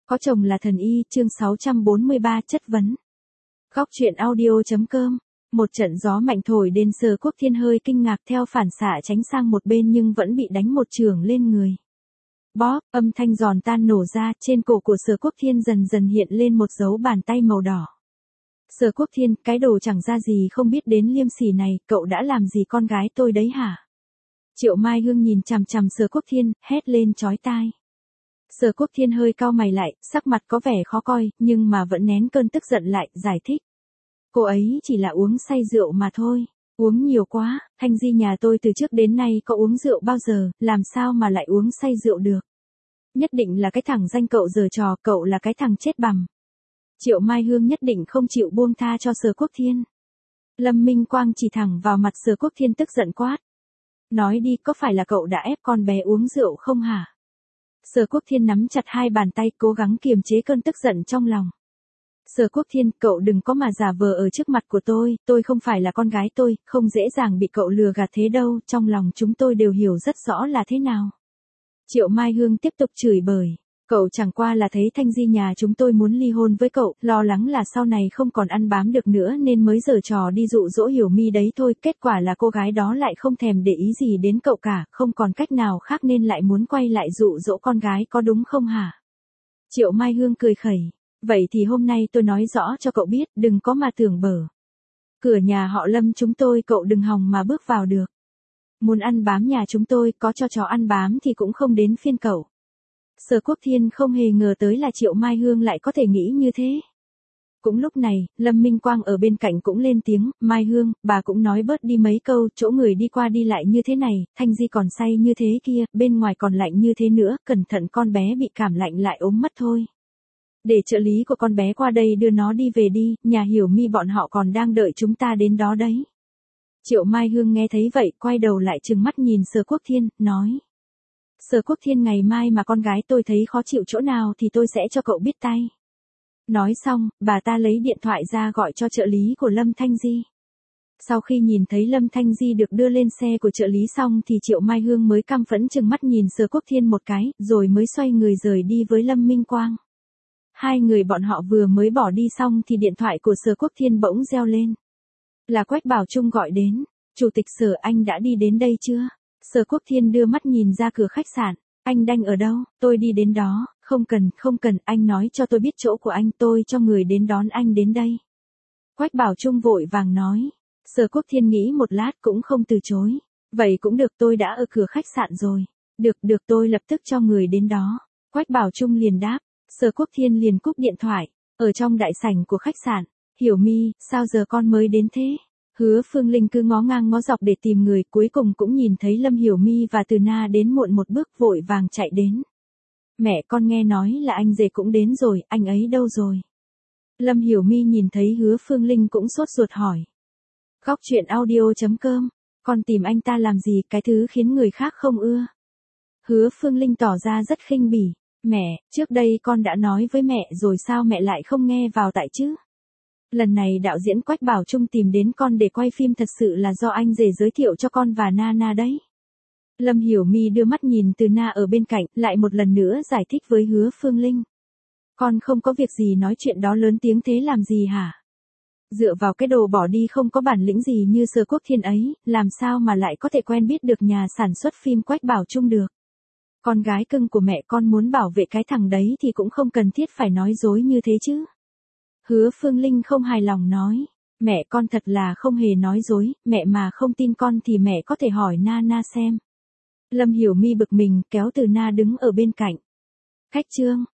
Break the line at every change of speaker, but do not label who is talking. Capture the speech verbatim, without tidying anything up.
Có chồng là thần y, chương sáu trăm bốn mươi ba chất vấn. Góc truyện audio.com. Một trận gió mạnh thổi đến Sở Quốc Thiên hơi kinh ngạc theo phản xạ tránh sang một bên nhưng vẫn bị đánh một chưởng lên người. Bóp, âm thanh giòn tan nổ ra, trên cổ của Sở Quốc Thiên dần dần hiện lên một dấu bàn tay màu đỏ. Sở Quốc Thiên, cái đồ chẳng ra gì không biết đến liêm sỉ này, cậu đã làm gì con gái tôi đấy hả? Triệu Mai Hương nhìn chằm chằm Sở Quốc Thiên, hét lên chói tai. Sở Quốc Thiên hơi cau mày lại, sắc mặt có vẻ khó coi, nhưng mà vẫn nén cơn tức giận lại, giải thích. Cô ấy chỉ là uống say rượu mà thôi, uống nhiều quá, Thanh Di nhà tôi từ trước đến nay có uống rượu bao giờ, làm sao mà lại uống say rượu được. Nhất định là cái thằng danh cậu giở trò, cậu là cái thằng chết bằm. Triệu Mai Hương nhất định không chịu buông tha cho Sở Quốc Thiên. Lâm Minh Quang chỉ thẳng vào mặt Sở Quốc Thiên tức giận quát. Nói đi, có phải là cậu đã ép con bé uống rượu không hả? Sở Quốc Thiên nắm chặt hai bàn tay cố gắng kiềm chế cơn tức giận trong lòng. Sở Quốc Thiên, cậu đừng có mà giả vờ ở trước mặt của tôi, tôi không phải là con gái tôi, không dễ dàng bị cậu lừa gạt thế đâu, trong lòng chúng tôi đều hiểu rất rõ là thế nào. Triệu Mai Hương tiếp tục chửi bới. Cậu chẳng qua là thấy Thanh Di nhà chúng tôi muốn ly hôn với cậu, lo lắng là sau này không còn ăn bám được nữa nên mới giở trò đi dụ dỗ Hiểu Mi đấy thôi, kết quả là cô gái đó lại không thèm để ý gì đến cậu cả, không còn cách nào khác nên lại muốn quay lại dụ dỗ con gái có đúng không hả? Triệu Mai Hương cười khẩy, vậy thì hôm nay tôi nói rõ cho cậu biết, đừng có mà tưởng bở. Cửa nhà họ Lâm chúng tôi cậu đừng hòng mà bước vào được. Muốn ăn bám nhà chúng tôi, có cho chó ăn bám thì cũng không đến phiên cậu. Sở Quốc Thiên không hề ngờ tới là Triệu Mai Hương lại có thể nghĩ như thế. Cũng lúc này, Lâm Minh Quang ở bên cạnh cũng lên tiếng, Mai Hương, bà cũng nói bớt đi mấy câu, chỗ người đi qua đi lại như thế này, Thanh Di còn say như thế kia, bên ngoài còn lạnh như thế nữa, cẩn thận con bé bị cảm lạnh lại ốm mất thôi. Để trợ lý của con bé qua đây đưa nó đi về đi, nhà Hiểu Mi bọn họ còn đang đợi chúng ta đến đó đấy. Triệu Mai Hương nghe thấy vậy, quay đầu lại trừng mắt nhìn Sở Quốc Thiên, nói. Sở Quốc Thiên, ngày mai mà con gái tôi thấy khó chịu chỗ nào thì tôi sẽ cho cậu biết tay. Nói xong, bà ta lấy điện thoại ra gọi cho trợ lý của Lâm Thanh Di. Sau khi nhìn thấy Lâm Thanh Di được đưa lên xe của trợ lý xong thì Triệu Mai Hương mới căm phẫn trừng mắt nhìn Sở Quốc Thiên một cái, rồi mới xoay người rời đi với Lâm Minh Quang. Hai người bọn họ vừa mới bỏ đi xong thì điện thoại của Sở Quốc Thiên bỗng reo lên. Là Quách Bảo Trung gọi đến. Chủ tịch Sở, anh đã đi đến đây chưa? Sở Quốc Thiên đưa mắt nhìn ra cửa khách sạn. Anh đang ở đâu? Tôi đi đến đó. Không cần, không cần, anh nói cho tôi biết chỗ của anh, tôi cho người đến đón anh đến đây. Quách Bảo Trung vội vàng nói. Sở Quốc Thiên nghĩ một lát cũng không từ chối. Vậy cũng được, tôi đã ở cửa khách sạn rồi. Được, được, tôi lập tức cho người đến đó. Quách Bảo Trung liền đáp. Sở Quốc Thiên liền cúp điện thoại. Ở trong đại sảnh của khách sạn. Hiểu Mi, sao giờ con mới đến thế? Hứa Phương Linh cứ ngó ngang ngó dọc để tìm người, cuối cùng cũng nhìn thấy Lâm Hiểu Mi và Từ Na đến muộn một bước, vội vàng chạy đến. Mẹ, con nghe nói là anh rể cũng đến rồi, anh ấy đâu rồi? Lâm Hiểu Mi nhìn thấy Hứa Phương Linh cũng sốt ruột hỏi. Góc truyện audio.com, con tìm anh ta làm gì, cái thứ khiến người khác không ưa? Hứa Phương Linh tỏ ra rất khinh bỉ. Mẹ, trước đây con đã nói với mẹ rồi sao mẹ lại không nghe vào tại chứ? Lần này đạo diễn Quách Bảo Trung tìm đến con để quay phim thật sự là do anh rể giới thiệu cho con và Nana đấy. Lâm Hiểu Mi đưa mắt nhìn Từ Na ở bên cạnh, lại một lần nữa giải thích với Hứa Phương Linh. Con không có việc gì nói chuyện đó lớn tiếng thế làm gì hả? Dựa vào cái đồ bỏ đi không có bản lĩnh gì như Sở Quốc Thiên ấy, làm sao mà lại có thể quen biết được nhà sản xuất phim Quách Bảo Trung được? Con gái cưng của mẹ con muốn bảo vệ cái thằng đấy thì cũng không cần thiết phải nói dối như thế chứ. Hứa Phương Linh không hài lòng nói, mẹ con thật là không hề nói dối, mẹ mà không tin con thì mẹ có thể hỏi Nana xem. Lâm Hiểu Mi bực mình kéo Từ Na đứng ở bên cạnh. Khách trương,